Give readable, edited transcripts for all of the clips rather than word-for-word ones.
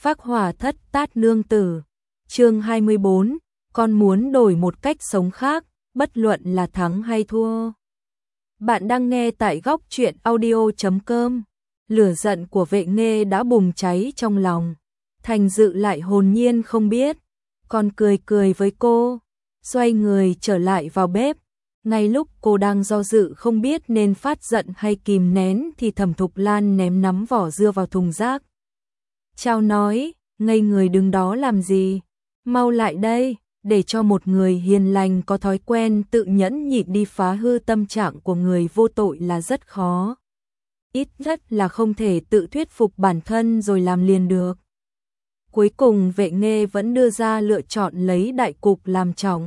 Phác Hỏa Thất Tát Nương Tử. Chương 24, con muốn đổi một cách sống khác, bất luận là thắng hay thua. Bạn đang nghe tại góc truyện audio.com. Lửa giận của Vệ Nghê đã bùng cháy trong lòng. Thành Dự lại hồn nhiên không biết, còn cười cười với cô, xoay người trở lại vào bếp. Ngay lúc cô đang do dự không biết nên phát giận hay kìm nén thì Thẩm Thục Lan ném nắm vỏ dưa vào thùng rác. Chào nói, ngây người đứng đó làm gì? Mau lại đây, để cho một người hiền lành có thói quen tự nhẫn nhịn đi phá hư tâm trạng của người vô tội là rất khó. Ít nhất là không thể tự thuyết phục bản thân rồi làm liền được. Cuối cùng Vệ Nghê vẫn đưa ra lựa chọn lấy đại cục làm trọng.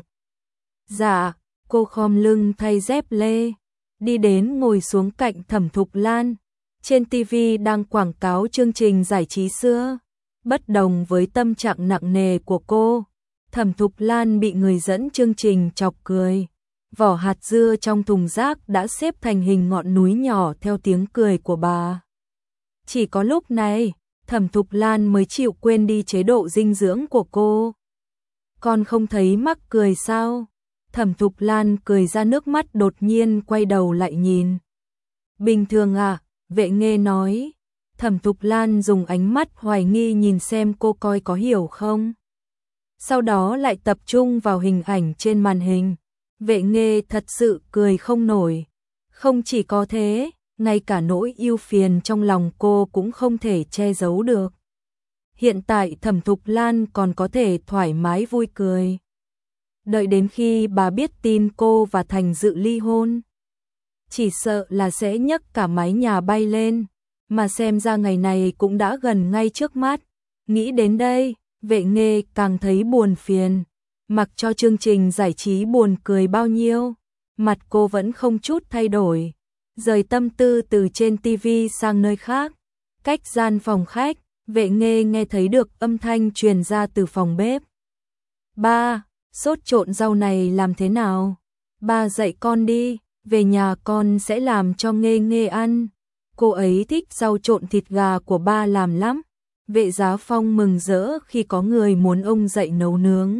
Dạ, cô khom lưng thay dép lê, đi đến ngồi xuống cạnh Thẩm Thục Lan. Trên TV đang quảng cáo chương trình giải trí xưa. Bất đồng với tâm trạng nặng nề của cô, Thẩm Thục Lan bị người dẫn chương trình chọc cười. Vỏ hạt dưa trong thùng rác đã xếp thành hình ngọn núi nhỏ theo tiếng cười của bà. Chỉ có lúc này, Thẩm Thục Lan mới chịu quên đi chế độ dinh dưỡng của cô. Con không thấy mắc cười sao? Thẩm Thục Lan cười ra nước mắt, đột nhiên quay đầu lại nhìn. Bình thường à? Vệ Nghê nói. Thẩm Thục Lan dùng ánh mắt hoài nghi nhìn xem cô coi có hiểu không. Sau đó lại tập trung vào hình ảnh trên màn hình. Vệ Nghê thật sự cười không nổi. Không chỉ có thế, ngay cả nỗi ưu phiền trong lòng cô cũng không thể che giấu được. Hiện tại Thẩm Thục Lan còn có thể thoải mái vui cười. Đợi đến khi bà biết tin cô và Thành Dự ly hôn, chỉ sợ là sẽ nhấc cả mái nhà bay lên. Mà xem ra ngày này cũng đã gần ngay trước mắt. Nghĩ đến đây, Vệ Nghê càng thấy buồn phiền. Mặc cho chương trình giải trí buồn cười bao nhiêu, mặt cô vẫn không chút thay đổi. Rời tâm tư từ trên TV sang nơi khác. Cách gian phòng khách, Vệ Nghê nghe thấy được âm thanh truyền ra từ phòng bếp. Ba, sốt trộn rau này làm thế nào? Ba dạy con đi, về nhà con sẽ làm cho Nghê Nghê ăn. Cô ấy thích rau trộn thịt gà của ba làm lắm. Vệ Giá Phong mừng rỡ khi có người muốn ông dạy nấu nướng.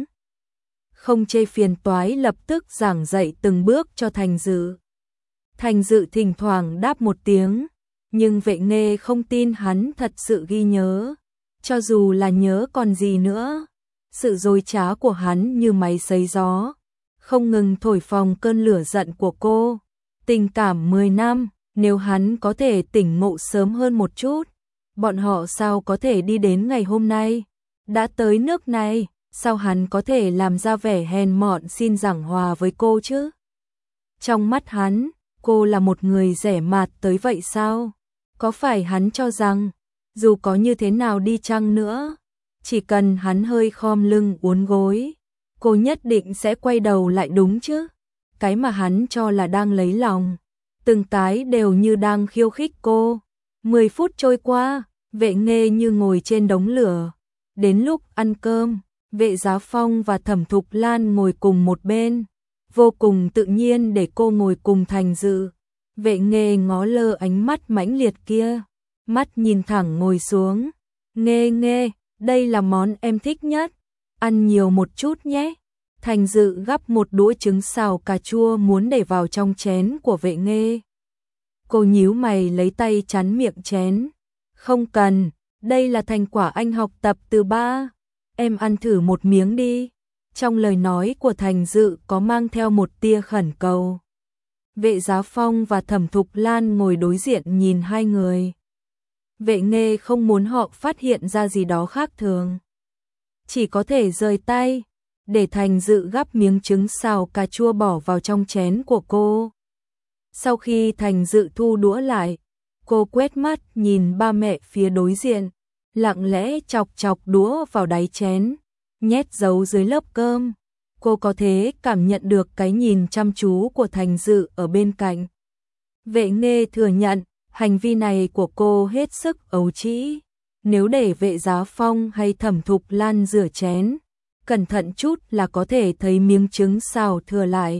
Không chê phiền toái, lập tức giảng dạy từng bước cho Thành Dự. Thành Dự thỉnh thoảng đáp một tiếng, nhưng Vệ Nghê không tin hắn thật sự ghi nhớ. Cho dù là nhớ còn gì nữa, sự dối trá của hắn như máy sấy gió, không ngừng thổi phồng cơn lửa giận của cô. Tình cảm 10 năm, nếu hắn có thể tỉnh ngộ sớm hơn một chút, bọn họ sao có thể đi đến ngày hôm nay? Đã tới nước này, sao hắn có thể làm ra vẻ hèn mọn xin giảng hòa với cô chứ? Trong mắt hắn, cô là một người rẻ mạt tới vậy sao? Có phải hắn cho rằng, dù có như thế nào đi chăng nữa, chỉ cần hắn hơi khom lưng uốn gối, cô nhất định sẽ quay đầu lại đúng chứ? Cái mà hắn cho là đang lấy lòng, từng cái đều như đang khiêu khích cô. 10 phút trôi qua, Vệ Nghê như ngồi trên đống lửa. Đến lúc ăn cơm, Vệ Giá Phong và Thẩm Thục Lan ngồi cùng một bên, vô cùng tự nhiên để cô ngồi cùng Thành Dự. Vệ Nghê ngó lơ ánh mắt mãnh liệt kia, mắt nhìn thẳng ngồi xuống. Nghê Nghê, đây là món em thích nhất, ăn nhiều một chút nhé. Thành Dự gắp một đũa trứng xào cà chua muốn để vào trong chén của Vệ Nghê. Cô nhíu mày lấy tay chắn miệng chén. Không cần, đây là thành quả anh học tập từ ba. Em ăn thử một miếng đi. Trong lời nói của Thành Dự có mang theo một tia khẩn cầu. Vệ Giá Phong và Thẩm Thục Lan ngồi đối diện nhìn hai người. Vệ Nghê không muốn họ phát hiện ra gì đó khác thường, chỉ có thể rời tay, để Thành Dự gắp miếng trứng xào cà chua bỏ vào trong chén của cô. Sau khi Thành Dự thu đũa lại, cô quét mắt nhìn ba mẹ phía đối diện, lặng lẽ chọc chọc đũa vào đáy chén, nhét giấu dưới lớp cơm. Cô có thể cảm nhận được cái nhìn chăm chú của Thành Dự ở bên cạnh. Vệ Nghê thừa nhận, hành vi này của cô hết sức ấu trĩ. Nếu để Vệ Giá Phong hay Thẩm Thục Lan rửa chén, cẩn thận chút là có thể thấy miếng trứng xào thừa lại.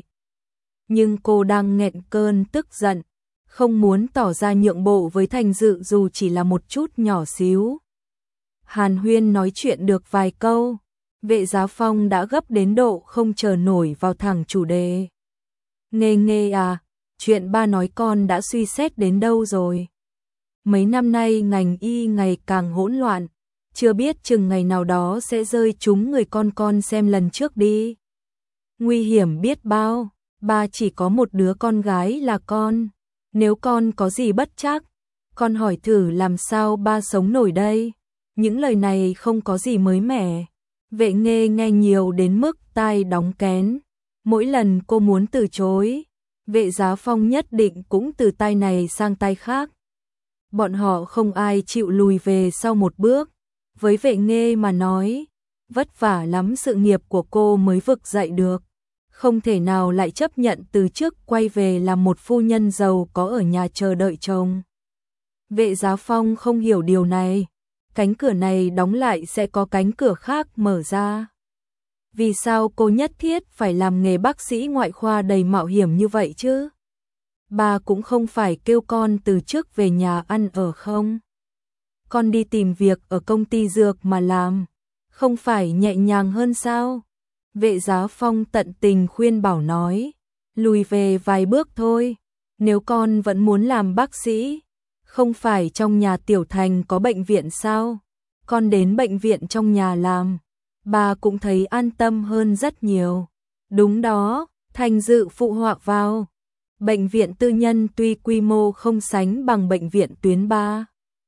Nhưng cô đang nghẹn cơn tức giận, không muốn tỏ ra nhượng bộ với Thành Dự dù chỉ là một chút nhỏ xíu. Hàn huyên nói chuyện được vài câu, Vệ Giá Phong đã gấp đến độ không chờ nổi vào thẳng chủ đề. Nghe à, chuyện ba nói con đã suy xét đến đâu rồi? Mấy năm nay ngành y ngày càng hỗn loạn, chưa biết chừng ngày nào đó sẽ rơi trúng người con xem lần trước đi. Nguy hiểm biết bao, ba chỉ có một đứa con gái là con, nếu con có gì bất trắc, con hỏi thử làm sao ba sống nổi đây. Những lời này không có gì mới mẻ. Vệ Nghê nghe nhiều đến mức tai đóng kén. Mỗi lần cô muốn từ chối, Vệ Giá Phong nhất định cũng từ tai này sang tai khác. Bọn họ không ai chịu lùi về sau một bước. Với Vệ Nghê mà nói, vất vả lắm sự nghiệp của cô mới vực dậy được. Không thể nào lại chấp nhận từ chức quay về làm một phu nhân giàu có ở nhà chờ đợi chồng. Vệ Giá Phong không hiểu điều này. Cánh cửa này đóng lại sẽ có cánh cửa khác mở ra. Vì sao cô nhất thiết phải làm nghề bác sĩ ngoại khoa đầy mạo hiểm như vậy chứ? Bà cũng không phải kêu con từ chức về nhà ăn ở không? Con đi tìm việc ở công ty dược mà làm, không phải nhẹ nhàng hơn sao? Vệ Giá Phong tận tình khuyên bảo nói, lùi về vài bước thôi, nếu con vẫn muốn làm bác sĩ, không phải trong nhà Tiểu Thành có bệnh viện sao? Con đến bệnh viện trong nhà làm, bà cũng thấy an tâm hơn rất nhiều. Đúng đó, Thành Dự phụ họa vào. Bệnh viện tư nhân tuy quy mô không sánh bằng bệnh viện tuyến 3.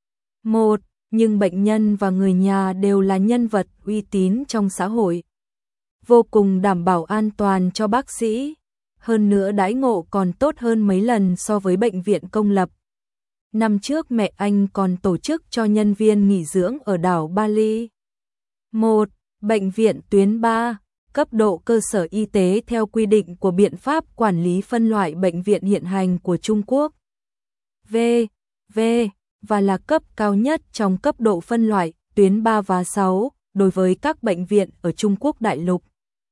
Nhưng bệnh nhân và người nhà đều là nhân vật uy tín trong xã hội. Vô cùng đảm bảo an toàn cho bác sĩ. Hơn nữa đãi ngộ còn tốt hơn mấy lần so với bệnh viện công lập. Năm trước mẹ anh còn tổ chức cho nhân viên nghỉ dưỡng ở đảo Bali. Bệnh viện tuyến 3, cấp độ cơ sở y tế theo quy định của biện pháp quản lý phân loại bệnh viện hiện hành của Trung Quốc. Và là cấp cao nhất trong cấp độ phân loại tuyến 3 và 6 đối với các bệnh viện ở Trung Quốc đại lục.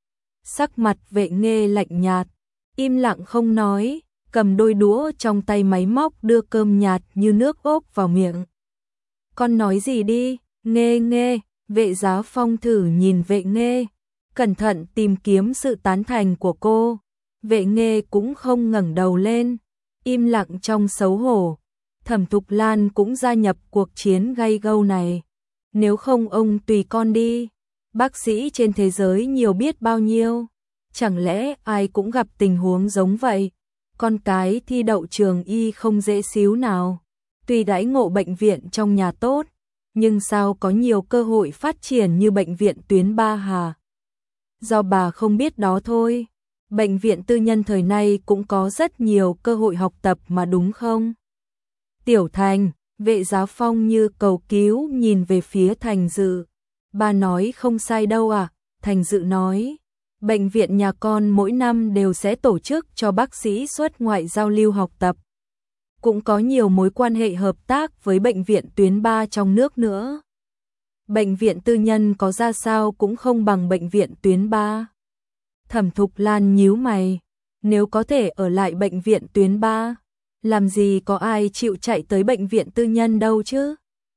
Sắc mặt Vệ Nghê lạnh nhạt, im lặng không nói, cầm đôi đũa trong tay máy móc đưa cơm nhạt như nước ốp vào miệng. Con nói gì đi, Nghê. Vệ Giá Phong thử nhìn Vệ Nghê, cẩn thận tìm kiếm sự tán thành của cô. Vệ Nghê cũng không ngẩng đầu lên, im lặng trong xấu hổ. Thẩm Thục Lan cũng gia nhập cuộc chiến gay gâu này. Nếu không ông tùy con đi, bác sĩ trên thế giới nhiều biết bao nhiêu. Chẳng lẽ ai cũng gặp tình huống giống vậy? Con cái thi đậu trường y không dễ xíu nào. Tuy đãi ngộ bệnh viện trong nhà tốt, nhưng sao có nhiều cơ hội phát triển như bệnh viện tuyến 3 hả? Do bà không biết đó thôi. Bệnh viện tư nhân thời nay cũng có rất nhiều cơ hội học tập mà đúng không? Tiểu Thành, Vệ Giá Phong như cầu cứu nhìn về phía Thành Dự. Bà nói không sai đâu à? Thành Dự nói, bệnh viện nhà con mỗi năm đều sẽ tổ chức cho bác sĩ xuất ngoại giao lưu học tập. Cũng có nhiều mối quan hệ hợp tác với bệnh viện tuyến 3 trong nước nữa. Bệnh viện tư nhân có ra sao cũng không bằng bệnh viện tuyến 3. Thẩm Thục Lan nhíu mày, nếu có thể ở lại bệnh viện tuyến 3, làm gì có ai chịu chạy tới bệnh viện tư nhân đâu chứ?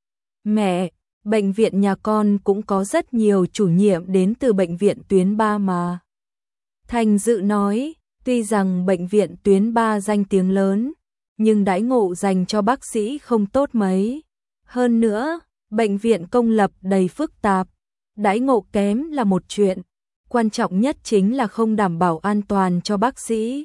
Mẹ, bệnh viện nhà con cũng có rất nhiều chủ nhiệm đến từ bệnh viện tuyến 3 mà. Thành Dự nói, tuy rằng bệnh viện tuyến 3 danh tiếng lớn, nhưng đãi ngộ dành cho bác sĩ không tốt mấy. Hơn nữa, bệnh viện công lập đầy phức tạp, đãi ngộ kém là một chuyện, quan trọng nhất chính là không đảm bảo an toàn cho bác sĩ.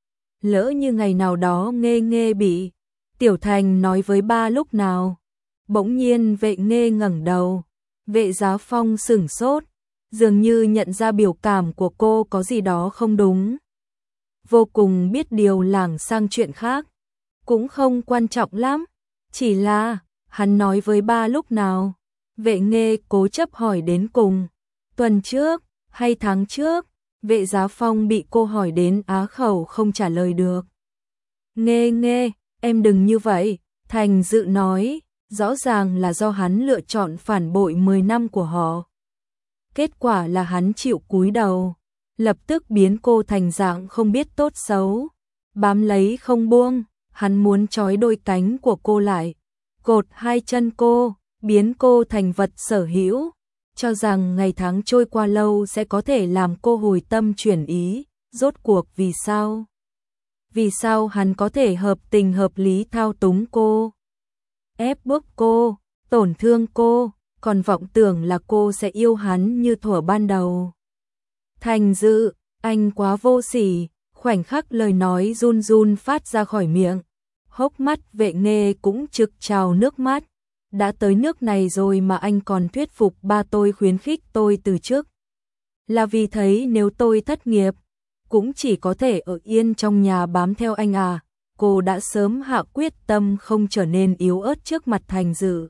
Lỡ như ngày nào đó Nghê bị Tiểu Thành nói với ba lúc nào. Bỗng nhiên Vệ Nghê ngẩng đầu, Vệ Giá Phong sửng sốt, dường như nhận ra biểu cảm của cô có gì đó không đúng. Vô cùng biết điều lảng sang chuyện khác, cũng không quan trọng lắm, chỉ là hắn nói với ba lúc nào. Vệ Nghê cố chấp hỏi đến cùng, tuần trước hay tháng trước? Vệ Giá Phong bị cô hỏi đến á khẩu không trả lời được. Nghê, em đừng như vậy, Thành Dự nói, rõ ràng là do hắn lựa chọn phản bội 10 năm của họ. Kết quả là hắn chịu cúi đầu, lập tức biến cô thành dạng không biết tốt xấu, bám lấy không buông, hắn muốn trói đôi cánh của cô lại, cột hai chân cô, biến cô thành vật sở hữu, cho rằng ngày tháng trôi qua lâu sẽ có thể làm cô hồi tâm chuyển ý, rốt cuộc vì sao? Vì sao hắn có thể hợp tình hợp lý thao túng cô, ép bức cô, tổn thương cô, còn vọng tưởng là cô sẽ yêu hắn như thuở ban đầu. Thành Dự, anh quá vô sỉ, khoảnh khắc lời nói run run phát ra khỏi miệng. Hốc mắt Vệ Nghê cũng trực trào nước mắt. Đã tới nước này rồi mà anh còn thuyết phục ba tôi khuyến khích tôi từ chức. Là vì thấy nếu tôi thất nghiệp, cũng chỉ có thể ở yên trong nhà bám theo anh à. Cô đã sớm hạ quyết tâm không trở nên yếu ớt trước mặt Thành Dự.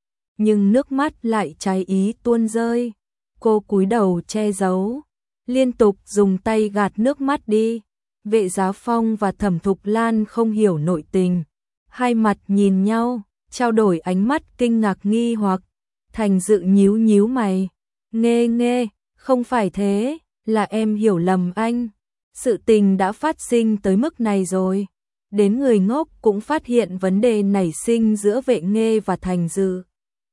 Nhưng nước mắt lại trái ý tuôn rơi. Cô cúi đầu che giấu, liên tục dùng tay gạt nước mắt đi. Vệ Giá Phong và Thẩm Thục Lan không hiểu nội tình. Hai mặt nhìn nhau, trao đổi ánh mắt kinh ngạc nghi hoặc. Thành Dự nhíu nhíu mày. Nghê, không phải thế, là em hiểu lầm anh. Sự tình đã phát sinh tới mức này rồi. Đến người ngốc cũng phát hiện vấn đề nảy sinh giữa Vệ Nghê và Thành Dự.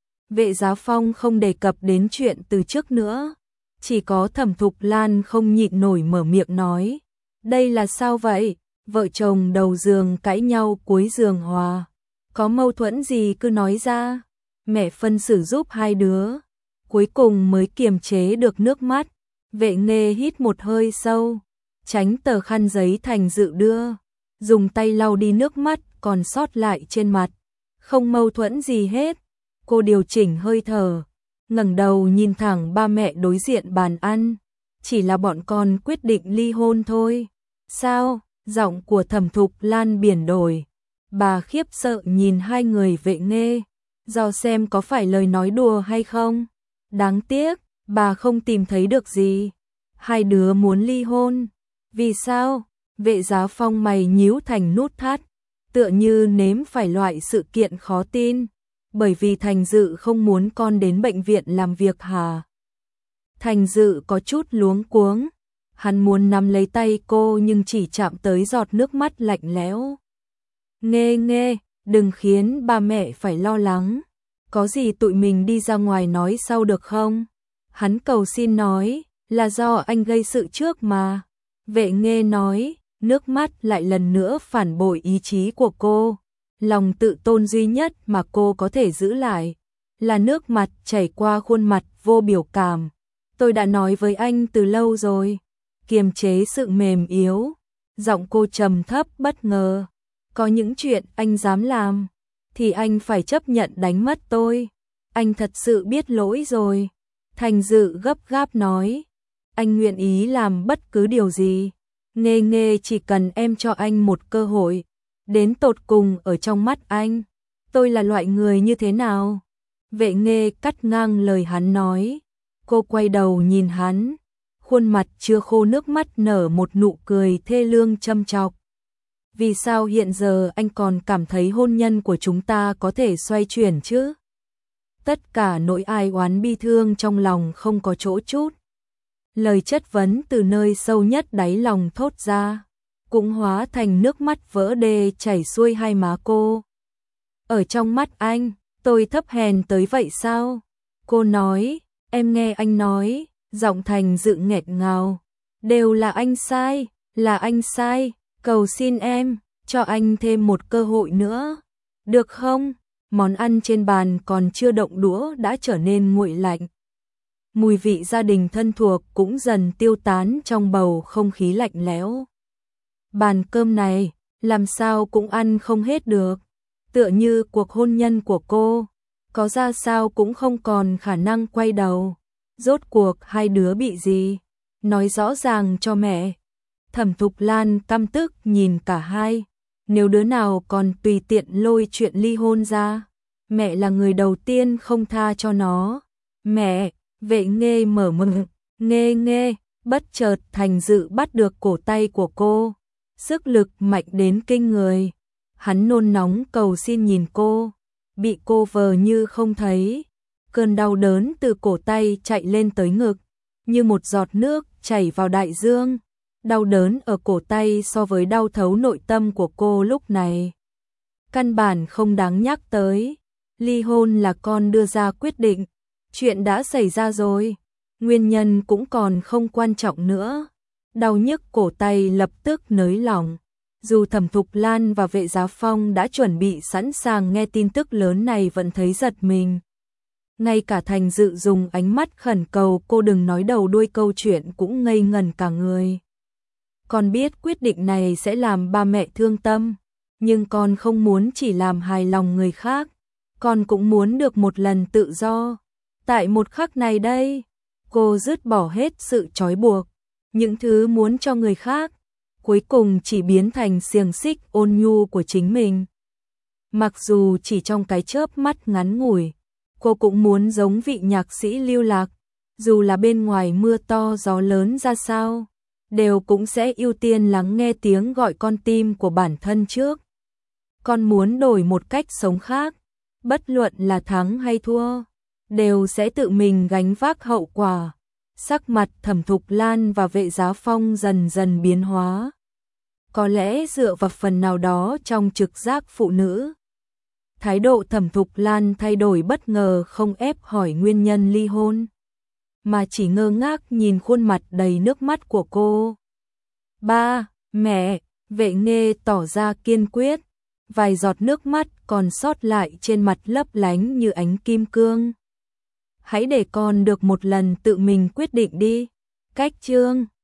Vệ Giá Phong không đề cập đến chuyện từ trước nữa. Chỉ có Thẩm Thục Lan không nhịn nổi mở miệng nói. Đây là sao vậy? Vợ chồng đầu giường cãi nhau cuối giường hòa. Có mâu thuẫn gì cứ nói ra. Mẹ phân xử giúp hai đứa. Cuối cùng mới kiềm chế được nước mắt. Vệ Nghê hít một hơi sâu, tránh tờ khăn giấy Thành Dự đưa, dùng tay lau đi nước mắt còn sót lại trên mặt. Không mâu thuẫn gì hết. Cô điều chỉnh hơi thở, ngẩng đầu nhìn thẳng ba mẹ đối diện bàn ăn. Chỉ là bọn con quyết định ly hôn thôi. Sao? Giọng của Thẩm Thục Lan biển đổi. Bà khiếp sợ nhìn hai người Vệ Nghê, dò xem có phải lời nói đùa hay không. Đáng tiếc, bà không tìm thấy được gì. Hai đứa muốn ly hôn. Vì sao? Vệ Giá Phong mày nhíu thành nút thắt, tựa như nếm phải loại sự kiện khó tin. Bởi vì Thành Dự không muốn con đến bệnh viện làm việc hả? Thành Dự có chút luống cuống. Hắn muốn nắm lấy tay cô nhưng chỉ chạm tới giọt nước mắt lạnh lẽo. Nghê, đừng khiến ba mẹ phải lo lắng. Có gì tụi mình đi ra ngoài nói sau được không? Hắn cầu xin nói, là do anh gây sự trước mà. Vệ Nghê nói, nước mắt lại lần nữa phản bội ý chí của cô. Lòng tự tôn duy nhất mà cô có thể giữ lại là nước mắt chảy qua khuôn mặt vô biểu cảm. Tôi đã nói với anh từ lâu rồi. Kiềm chế sự mềm yếu, giọng cô trầm thấp bất ngờ. Có những chuyện anh dám làm, thì anh phải chấp nhận đánh mất tôi. Anh thật sự biết lỗi rồi. Thành Dự gấp gáp nói. Anh nguyện ý làm bất cứ điều gì. Nghê chỉ cần em cho anh một cơ hội. Đến tột cùng ở trong mắt anh, tôi là loại người như thế nào? Vệ Nghê cắt ngang lời hắn nói. Cô quay đầu nhìn hắn, khuôn mặt chưa khô nước mắt nở một nụ cười thê lương châm chọc. Vì sao hiện giờ anh còn cảm thấy hôn nhân của chúng ta có thể xoay chuyển chứ? Tất cả nỗi ai oán bi thương trong lòng không có chỗ trút. Lời chất vấn từ nơi sâu nhất đáy lòng thốt ra, cũng hóa thành nước mắt vỡ đê chảy xuôi hai má cô. Ở trong mắt anh, tôi thấp hèn tới vậy sao? Cô nói, em nghe anh nói, giọng Thành Dự nghẹt ngào. Đều là anh sai, là anh sai, cầu xin em, cho anh thêm một cơ hội nữa. Được không? Món ăn trên bàn còn chưa động đũa đã trở nên nguội lạnh. Mùi vị gia đình thân thuộc cũng dần tiêu tán trong bầu không khí lạnh lẽo. Bàn cơm này, làm sao cũng ăn không hết được. Tựa như cuộc hôn nhân của cô, có ra sao cũng không còn khả năng quay đầu. Rốt cuộc hai đứa bị gì? Nói rõ ràng cho mẹ. Thẩm Thục Lan căm tức nhìn cả hai. Nếu đứa nào còn tùy tiện lôi chuyện ly hôn ra, mẹ là người đầu tiên không tha cho nó. Mẹ! Vệ Nghê mở miệng. Nghê, bất chợt Thành Dự bắt được cổ tay của cô. Sức lực mạnh đến kinh người. Hắn nôn nóng cầu xin nhìn cô, bị cô vờ như không thấy. Cơn đau đớn từ cổ tay chạy lên tới ngực, như một giọt nước chảy vào đại dương. Đau đớn ở cổ tay so với đau thấu nội tâm của cô lúc này căn bản không đáng nhắc tới. Ly hôn là con đưa ra quyết định, chuyện đã xảy ra rồi, nguyên nhân cũng còn không quan trọng nữa. Đau nhức cổ tay lập tức nới lỏng. Dù Thẩm Thục Lan và Vệ Giá Phong đã chuẩn bị sẵn sàng nghe tin tức lớn này vẫn thấy giật mình. Ngay cả Thành Dự dùng ánh mắt khẩn cầu cô đừng nói đầu đuôi câu chuyện cũng ngây ngẩn cả người. Con biết quyết định này sẽ làm ba mẹ thương tâm, nhưng con không muốn chỉ làm hài lòng người khác, con cũng muốn được một lần tự do. Tại một khắc này đây, cô dứt bỏ hết sự trói buộc, những thứ muốn cho người khác, cuối cùng chỉ biến thành xiềng xích ôn nhu của chính mình. Mặc dù chỉ trong cái chớp mắt ngắn ngủi, cô cũng muốn giống vị nhạc sĩ Lưu Lạc, dù là bên ngoài mưa to gió lớn ra sao, đều cũng sẽ ưu tiên lắng nghe tiếng gọi con tim của bản thân trước. Con muốn đổi một cách sống khác, bất luận là thắng hay thua, đều sẽ tự mình gánh vác hậu quả. Sắc mặt Thẩm Thục Lan và Vệ Giá Phong dần dần biến hóa. Có lẽ dựa vào phần nào đó trong trực giác phụ nữ. Thái độ Thẩm Thục Lan thay đổi bất ngờ, không ép hỏi nguyên nhân ly hôn, mà chỉ ngơ ngác nhìn khuôn mặt đầy nước mắt của cô. Ba, mẹ, Vệ Nghê tỏ ra kiên quyết, vài giọt nước mắt còn sót lại trên mặt lấp lánh như ánh kim cương. Hãy để con được một lần tự mình quyết định đi. Cách chương